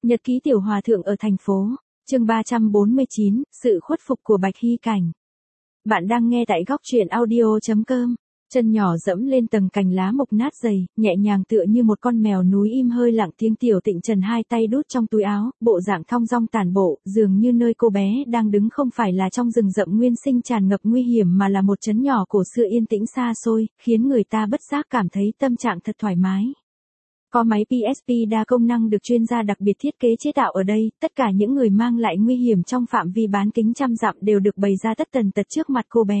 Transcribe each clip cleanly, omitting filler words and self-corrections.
Nhật ký tiểu hòa thượng ở thành phố, chương 349, sự khuất phục của Bạch Hy Cảnh. Bạn đang nghe tại góc truyện audio.com. Chân nhỏ dẫm lên tầng cành lá mục nát dày, nhẹ nhàng tựa như một con mèo núi im hơi lặng tiếng. Tiểu Tịnh Trần hai tay đút trong túi áo, bộ dạng thong dong tản bộ, dường như nơi cô bé đang đứng không phải là trong rừng rậm nguyên sinh tràn ngập nguy hiểm mà là một trấn nhỏ cổ xưa yên tĩnh xa xôi, khiến người ta bất giác cảm thấy tâm trạng thật thoải mái. Có máy PSP đa công năng được chuyên gia đặc biệt thiết kế chế tạo ở đây, tất cả những người mang lại nguy hiểm trong phạm vi bán kính trăm dặm đều được bày ra tất tần tật trước mặt cô bé.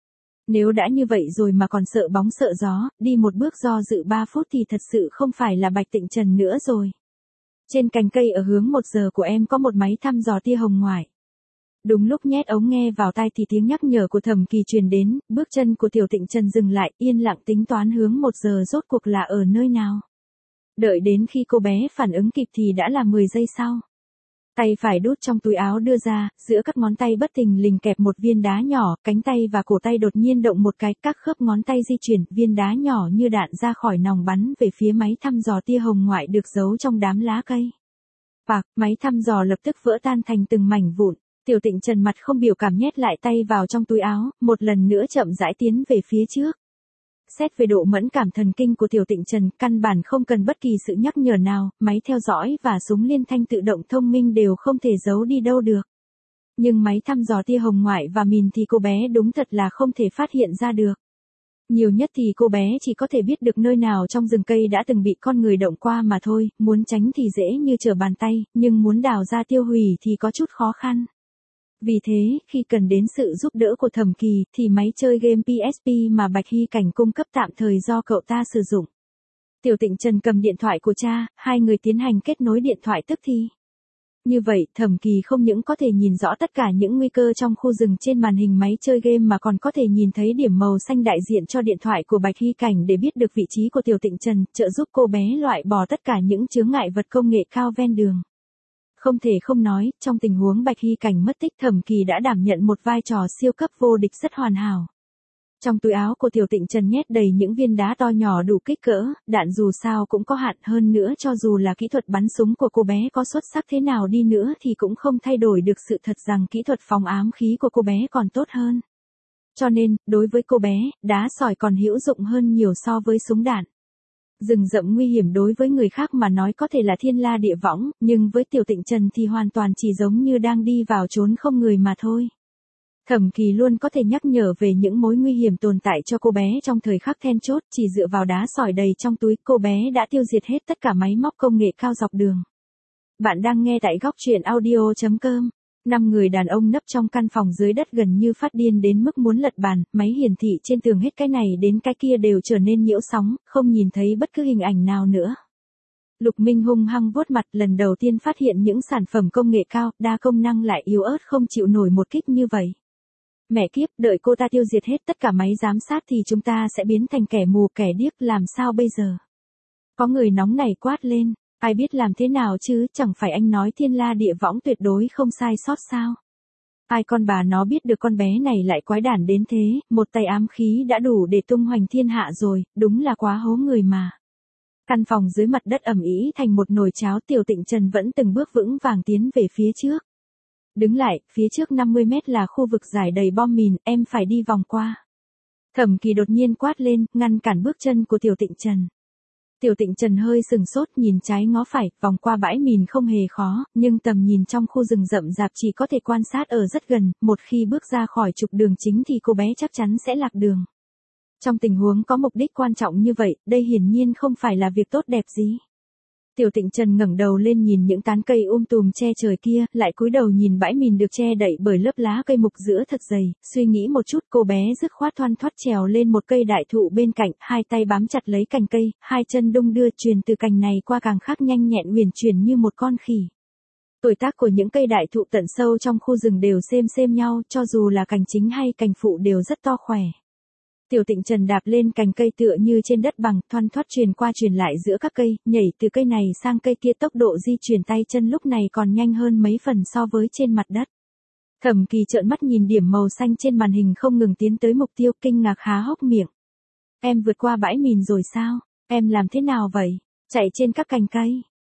Nếu đã như vậy rồi mà còn sợ bóng sợ gió, đi một bước do dự 3 phút thì thật sự không phải là Bạch Tịnh Trần nữa rồi. Trên cành cây ở hướng 1 giờ của em có một máy thăm dò tia hồng ngoại. Đúng lúc nhét ống nghe vào tai thì tiếng nhắc nhở của Thẩm Kỳ truyền đến, bước chân của Tiểu Tịnh Trần dừng lại, yên lặng tính toán hướng 1 giờ rốt cuộc là ở nơi nào. Đợi đến khi cô bé phản ứng kịp thì đã là 10 giây sau. Tay phải đút trong túi áo đưa ra, giữa các ngón tay bất thình lình kẹp một viên đá nhỏ, cánh tay và cổ tay đột nhiên động một cái, các khớp ngón tay di chuyển, viên đá nhỏ như đạn ra khỏi nòng bắn về phía máy thăm dò tia hồng ngoại được giấu trong đám lá cây. Bạc, máy thăm dò lập tức vỡ tan thành từng mảnh vụn. Tiểu Tịnh Trần mặt không biểu cảm nhét lại tay vào trong túi áo, một lần nữa chậm rãi tiến về phía trước. Xét về độ mẫn cảm thần kinh của Tiểu Tịnh Trần, căn bản không cần bất kỳ sự nhắc nhở nào, máy theo dõi và súng liên thanh tự động thông minh đều không thể giấu đi đâu được. Nhưng máy thăm dò tia hồng ngoại và mìn thì cô bé đúng thật là không thể phát hiện ra được. Nhiều nhất thì cô bé chỉ có thể biết được nơi nào trong rừng cây đã từng bị con người động qua mà thôi, muốn tránh thì dễ như trở bàn tay, nhưng muốn đào ra tiêu hủy thì có chút khó khăn. Vì thế, khi cần đến sự giúp đỡ của Thẩm Kỳ, thì máy chơi game PSP mà Bạch Hy Cảnh cung cấp tạm thời do cậu ta sử dụng. Tiểu Tịnh Trần cầm điện thoại của cha, hai người tiến hành kết nối điện thoại tức thì. Như vậy, Thẩm Kỳ không những có thể nhìn rõ tất cả những nguy cơ trong khu rừng trên màn hình máy chơi game mà còn có thể nhìn thấy điểm màu xanh đại diện cho điện thoại của Bạch Hy Cảnh để biết được vị trí của Tiểu Tịnh Trần, trợ giúp cô bé loại bỏ tất cả những chướng ngại vật công nghệ cao ven đường. Không thể không nói, trong tình huống Bạch Hy Cảnh mất tích, Thẩm Kỳ đã đảm nhận một vai trò siêu cấp vô địch rất hoàn hảo. Trong túi áo của Tiểu Tịnh Trần nhét đầy những viên đá to nhỏ đủ kích cỡ, đạn dù sao cũng có hạn, hơn nữa cho dù là kỹ thuật bắn súng của cô bé có xuất sắc thế nào đi nữa thì cũng không thay đổi được sự thật rằng kỹ thuật phóng ám khí của cô bé còn tốt hơn. Cho nên, đối với cô bé, đá sỏi còn hữu dụng hơn nhiều so với súng đạn. Rừng rậm nguy hiểm đối với người khác mà nói có thể là thiên la địa võng, nhưng với Tiểu Tịnh Trần thì hoàn toàn chỉ giống như đang đi vào chốn không người mà thôi. Thẩm Kỳ luôn có thể nhắc nhở về những mối nguy hiểm tồn tại cho cô bé trong thời khắc then chốt, chỉ dựa vào đá sỏi đầy trong túi, cô bé đã tiêu diệt hết tất cả máy móc công nghệ cao dọc đường. Bạn đang nghe tại góc truyện audio.com. 5 người đàn ông nấp trong căn phòng dưới đất gần như phát điên đến mức muốn lật bàn, máy hiển thị trên tường hết cái này đến cái kia đều trở nên nhiễu sóng, không nhìn thấy bất cứ hình ảnh nào nữa. Lục Minh hung hăng vuốt mặt, lần đầu tiên phát hiện những sản phẩm công nghệ cao, đa công năng lại yếu ớt không chịu nổi một kích như vậy. Mẹ kiếp, đợi cô ta tiêu diệt hết tất cả máy giám sát thì chúng ta sẽ biến thành kẻ mù kẻ điếc, làm sao bây giờ? Có người nóng nảy quát lên. Ai biết làm thế nào chứ, chẳng phải anh nói thiên la địa võng tuyệt đối không sai sót sao? Ai con bà nó biết được con bé này lại quái đản đến thế, một tay ám khí đã đủ để tung hoành thiên hạ rồi, đúng là quá hố người mà. Căn phòng dưới mặt đất ầm ĩ thành một nồi cháo. Tiểu Tịnh Trần vẫn từng bước vững vàng tiến về phía trước. Đứng lại, phía trước 50 mét là khu vực rải đầy bom mìn, em phải đi vòng qua. Thẩm Kỳ đột nhiên quát lên, ngăn cản bước chân của Tiểu Tịnh Trần. Tiểu Tịnh Trần hơi sừng sốt, nhìn trái ngó phải, vòng qua bãi mìn không hề khó, nhưng tầm nhìn trong khu rừng rậm rạp chỉ có thể quan sát ở rất gần, một khi bước ra khỏi trục đường chính thì cô bé chắc chắn sẽ lạc đường. Trong tình huống có mục đích quan trọng như vậy, đây hiển nhiên không phải là việc tốt đẹp gì. Tiểu Tịnh Trần ngẩng đầu lên nhìn những tán cây tùm che trời kia, lại cúi đầu nhìn bãi mìn được che đậy bởi lớp lá cây mục giữa thật dày, suy nghĩ một chút, cô bé dứt khoát thoăn thoắt trèo lên một cây đại thụ bên cạnh, hai tay bám chặt lấy cành cây, hai chân đung đưa truyền từ cành này qua càng khác nhanh nhẹn huyền chuyển như một con khỉ. Tuổi tác của những cây đại thụ tận sâu trong khu rừng đều xem nhau, cho dù là cành chính hay cành phụ đều rất to khỏe. Tiểu Tịnh Trần đạp lên cành cây tựa như trên đất bằng, thoăn thoắt truyền qua truyền lại giữa các cây, nhảy từ cây này sang cây kia, tốc độ di chuyển tay chân lúc này còn nhanh hơn mấy phần so với trên mặt đất. Thẩm Kỳ trợn mắt nhìn điểm màu xanh trên màn hình không ngừng tiến tới mục tiêu, kinh ngạc há hốc miệng. Em vượt qua bãi mìn rồi sao? Em làm thế nào vậy? Chạy trên các cành cây.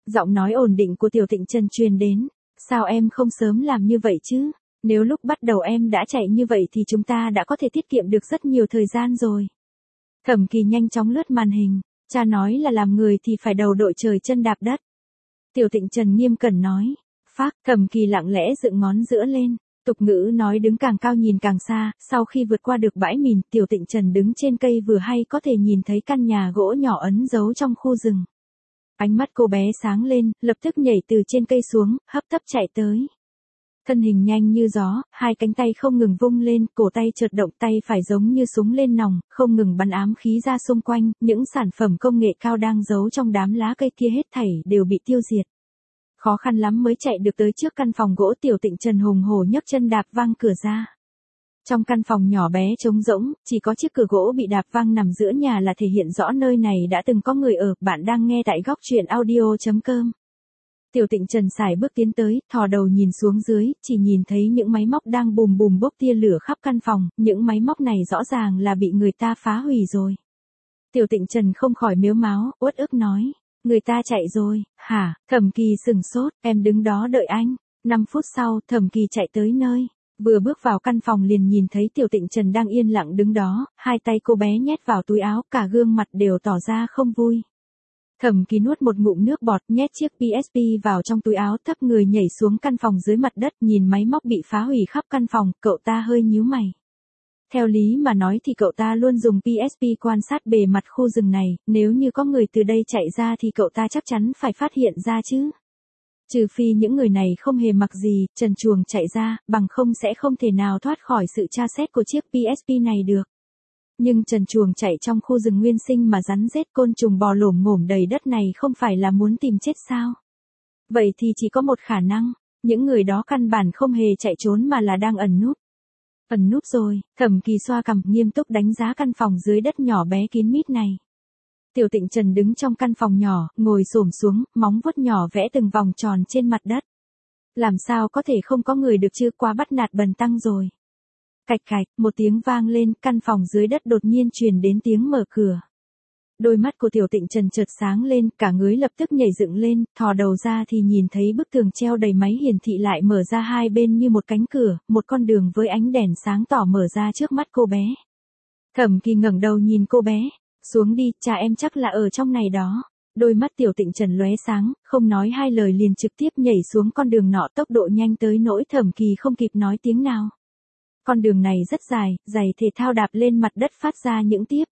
Giọng nói ổn định của Tiểu Tịnh Trần truyền đến. Sao em không sớm làm như vậy chứ? Nếu lúc bắt đầu em đã chạy như vậy thì chúng ta đã có thể tiết kiệm được rất nhiều thời gian rồi. Thẩm Kỳ nhanh chóng lướt màn hình. Cha nói là làm người thì phải đầu đội trời chân đạp đất. Tiểu Tịnh Trần nghiêm cẩn nói. Phác, Thẩm Kỳ lặng lẽ dựng ngón giữa lên. Tục ngữ nói đứng càng cao nhìn càng xa, sau khi vượt qua được bãi mìn, Tiểu Tịnh Trần đứng trên cây vừa hay có thể nhìn thấy căn nhà gỗ nhỏ ẩn giấu trong khu rừng. Ánh mắt cô bé sáng lên, lập tức nhảy từ trên cây xuống, hấp tấp chạy tới. Thân hình nhanh như gió, hai cánh tay không ngừng vung lên, cổ tay chợt động, tay phải giống như súng lên nòng, không ngừng bắn ám khí ra xung quanh, những sản phẩm công nghệ cao đang giấu trong đám lá cây kia hết thảy đều bị tiêu diệt. Khó khăn lắm mới chạy được tới trước căn phòng gỗ. Tiểu Tịnh Trần hùng hổ nhấc chân đạp văng cửa ra. Trong căn phòng nhỏ bé trống rỗng, chỉ có chiếc cửa gỗ bị đạp văng nằm giữa nhà là thể hiện rõ nơi này đã từng có người ở. Bạn đang nghe tại góc truyện audio.com. Tiểu Tịnh Trần sải bước tiến tới, thò đầu nhìn xuống dưới, chỉ nhìn thấy những máy móc đang bùm bùm bốc tia lửa khắp căn phòng, những máy móc này rõ ràng là bị người ta phá hủy rồi. Tiểu Tịnh Trần không khỏi mếu máo, uất ức nói. Người ta chạy rồi, hả? Thẩm Kỳ sừng sốt, em đứng đó đợi anh. 5 phút sau, Thẩm Kỳ chạy tới nơi. Vừa bước vào căn phòng liền nhìn thấy Tiểu Tịnh Trần đang yên lặng đứng đó, hai tay cô bé nhét vào túi áo, cả gương mặt đều tỏ ra không vui. Thẩm Kỳ nuốt một ngụm nước bọt, nhét chiếc PSP vào trong túi áo, thấp người nhảy xuống căn phòng dưới mặt đất, nhìn máy móc bị phá hủy khắp căn phòng, cậu ta hơi nhíu mày. Theo lý mà nói thì cậu ta luôn dùng PSP quan sát bề mặt khu rừng này, nếu như có người từ đây chạy ra thì cậu ta chắc chắn phải phát hiện ra chứ. Trừ phi những người này không hề mặc gì, trần truồng chạy ra, bằng không sẽ không thể nào thoát khỏi sự tra xét của chiếc PSP này được. Nhưng trần truồng chạy trong khu rừng nguyên sinh mà rắn rết côn trùng bò lổm ngổm đầy đất này không phải là muốn tìm chết sao? Vậy thì chỉ có một khả năng, những người đó căn bản không hề chạy trốn mà là đang ẩn núp. Ẩn núp rồi, Thẩm Kỳ xoa cằm nghiêm túc đánh giá căn phòng dưới đất nhỏ bé kín mít này. Tiểu Tịnh Trần đứng trong căn phòng nhỏ, ngồi xổm xuống, móng vuốt nhỏ vẽ từng vòng tròn trên mặt đất. Làm sao có thể không có người được chứ, quá bắt nạt bần tăng rồi. Cạch cạch, một tiếng vang lên, căn phòng dưới đất đột nhiên truyền đến tiếng mở cửa. Đôi mắt của Tiểu Tịnh Trần chợt sáng lên, cả người lập tức nhảy dựng lên, thò đầu ra thì nhìn thấy bức tường treo đầy máy hiển thị lại mở ra hai bên như một cánh cửa, một con đường với ánh đèn sáng tỏ mở ra trước mắt cô bé. Thẩm Kỳ ngẩng đầu nhìn cô bé, xuống đi, cha em chắc là ở trong này đó. Đôi mắt Tiểu Tịnh Trần lóe sáng, không nói hai lời liền trực tiếp nhảy xuống con đường nọ, tốc độ nhanh tới nỗi Thẩm Kỳ không kịp nói tiếng nào. Con đường này rất dài, giày thể thao đạp lên mặt đất phát ra những tiếp.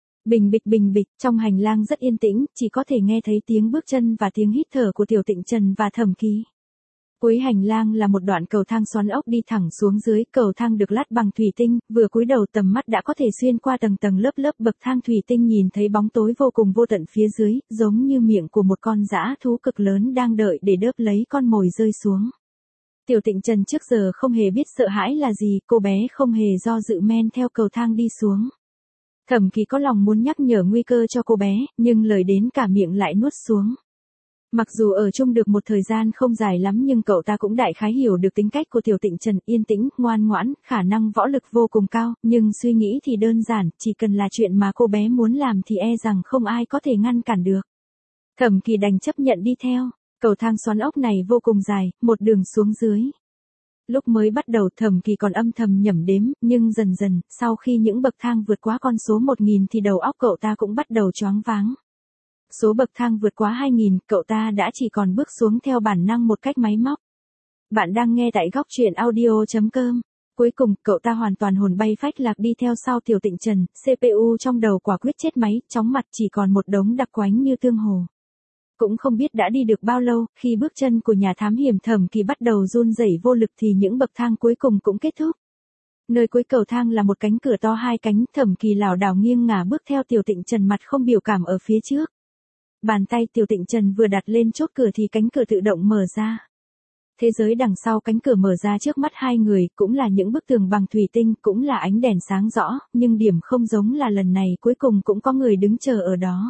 Bình bịch, trong hành lang rất yên tĩnh, chỉ có thể nghe thấy tiếng bước chân và tiếng hít thở của Tiểu Tịnh Trần và Thẩm Kỳ. Cuối hành lang là một đoạn cầu thang xoắn ốc đi thẳng xuống dưới, cầu thang được lát bằng thủy tinh, vừa cúi đầu tầm mắt đã có thể xuyên qua tầng tầng lớp bậc thang thủy tinh nhìn thấy bóng tối vô cùng vô tận phía dưới, giống như miệng của một con dã thú cực lớn đang đợi để đớp lấy con mồi rơi xuống. Tiểu Tịnh Trần trước giờ không hề biết sợ hãi là gì, cô bé không hề do dự men theo cầu thang đi xuống. Thẩm Kỳ có lòng muốn nhắc nhở nguy cơ cho cô bé, nhưng lời đến cả miệng lại nuốt xuống. Mặc dù ở chung được một thời gian không dài lắm nhưng cậu ta cũng đại khái hiểu được tính cách của Tiểu Tịnh Trần, yên tĩnh, ngoan ngoãn, khả năng võ lực vô cùng cao, nhưng suy nghĩ thì đơn giản, chỉ cần là chuyện mà cô bé muốn làm thì e rằng không ai có thể ngăn cản được. Thẩm Kỳ đành chấp nhận đi theo, cầu thang xoắn ốc này vô cùng dài, một đường xuống dưới. Lúc mới bắt đầu Thẩm Kỳ còn âm thầm nhẩm đếm, nhưng dần dần, sau khi những bậc thang vượt quá con số 1000 thì đầu óc cậu ta cũng bắt đầu choáng váng. Số bậc thang vượt quá 2000, cậu ta đã chỉ còn bước xuống theo bản năng một cách máy móc. Bạn đang nghe tại góc truyện audio.com. Cuối cùng, cậu ta hoàn toàn hồn bay phách lạc đi theo sau Tiểu Tịnh Trần, CPU trong đầu quả quyết chết máy, chóng mặt chỉ còn một đống đặc quánh như tương hồ. Cũng không biết đã đi được bao lâu, khi bước chân của nhà thám hiểm Thẩm Kỳ bắt đầu run rẩy vô lực thì những bậc thang cuối cùng cũng kết thúc. Nơi cuối cầu thang là một cánh cửa to hai cánh, Thẩm Kỳ lảo đảo nghiêng ngả bước theo Tiểu Tịnh Trần mặt không biểu cảm ở phía trước. Bàn tay Tiểu Tịnh Trần vừa đặt lên chốt cửa thì cánh cửa tự động mở ra. Thế giới đằng sau cánh cửa mở ra trước mắt hai người, cũng là những bức tường bằng thủy tinh, cũng là ánh đèn sáng rõ, nhưng điểm không giống là lần này cuối cùng cũng có người đứng chờ ở đó.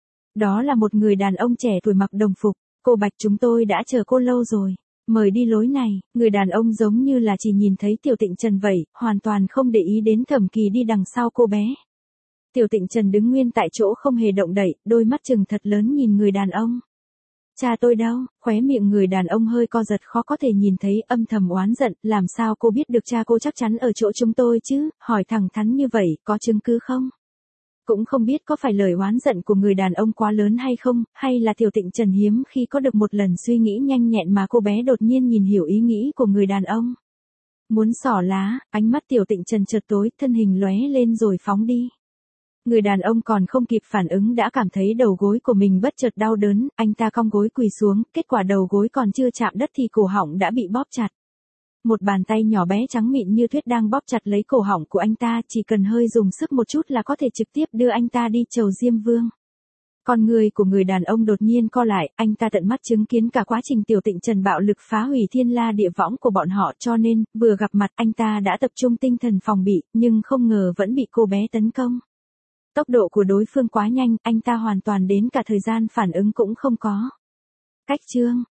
Đó là một người đàn ông trẻ tuổi mặc đồng phục. Cô Bạch, chúng tôi đã chờ cô lâu rồi. Mời đi lối này. Người đàn ông giống như là chỉ nhìn thấy Tiểu Tịnh Trần vậy, hoàn toàn không để ý đến Thẩm Kỳ đi đằng sau cô bé. Tiểu Tịnh Trần đứng nguyên tại chỗ không hề động đậy, đôi mắt trừng thật lớn nhìn người đàn ông. Cha tôi đâu? Khóe miệng người đàn ông hơi co giật khó có thể nhìn thấy, âm thầm oán giận, làm sao cô biết được cha cô chắc chắn ở chỗ chúng tôi chứ, hỏi thẳng thắn như vậy, có chứng cứ không? Cũng không biết có phải lời oán giận của người đàn ông quá lớn hay không, hay là Tiểu Tịnh Trần hiếm khi có được một lần suy nghĩ nhanh nhẹn mà cô bé đột nhiên nhìn hiểu ý nghĩ của người đàn ông. Muốn xỏ lá, ánh mắt Tiểu Tịnh Trần chợt tối, thân hình lóe lên rồi phóng đi. Người đàn ông còn không kịp phản ứng đã cảm thấy đầu gối của mình bất chợt đau đớn, anh ta cong gối quỳ xuống, kết quả đầu gối còn chưa chạm đất thì cổ họng đã bị bóp chặt. Một bàn tay nhỏ bé trắng mịn như tuyết đang bóp chặt lấy cổ họng của anh ta, chỉ cần hơi dùng sức một chút là có thể trực tiếp đưa anh ta đi chầu Diêm Vương. Con người của người đàn ông đột nhiên co lại, anh ta tận mắt chứng kiến cả quá trình Tiểu Tịnh Trần bạo lực phá hủy thiên la địa võng của bọn họ, cho nên, vừa gặp mặt anh ta đã tập trung tinh thần phòng bị, nhưng không ngờ vẫn bị cô bé tấn công. Tốc độ của đối phương quá nhanh, anh ta hoàn toàn đến cả thời gian phản ứng cũng không có. Cách chương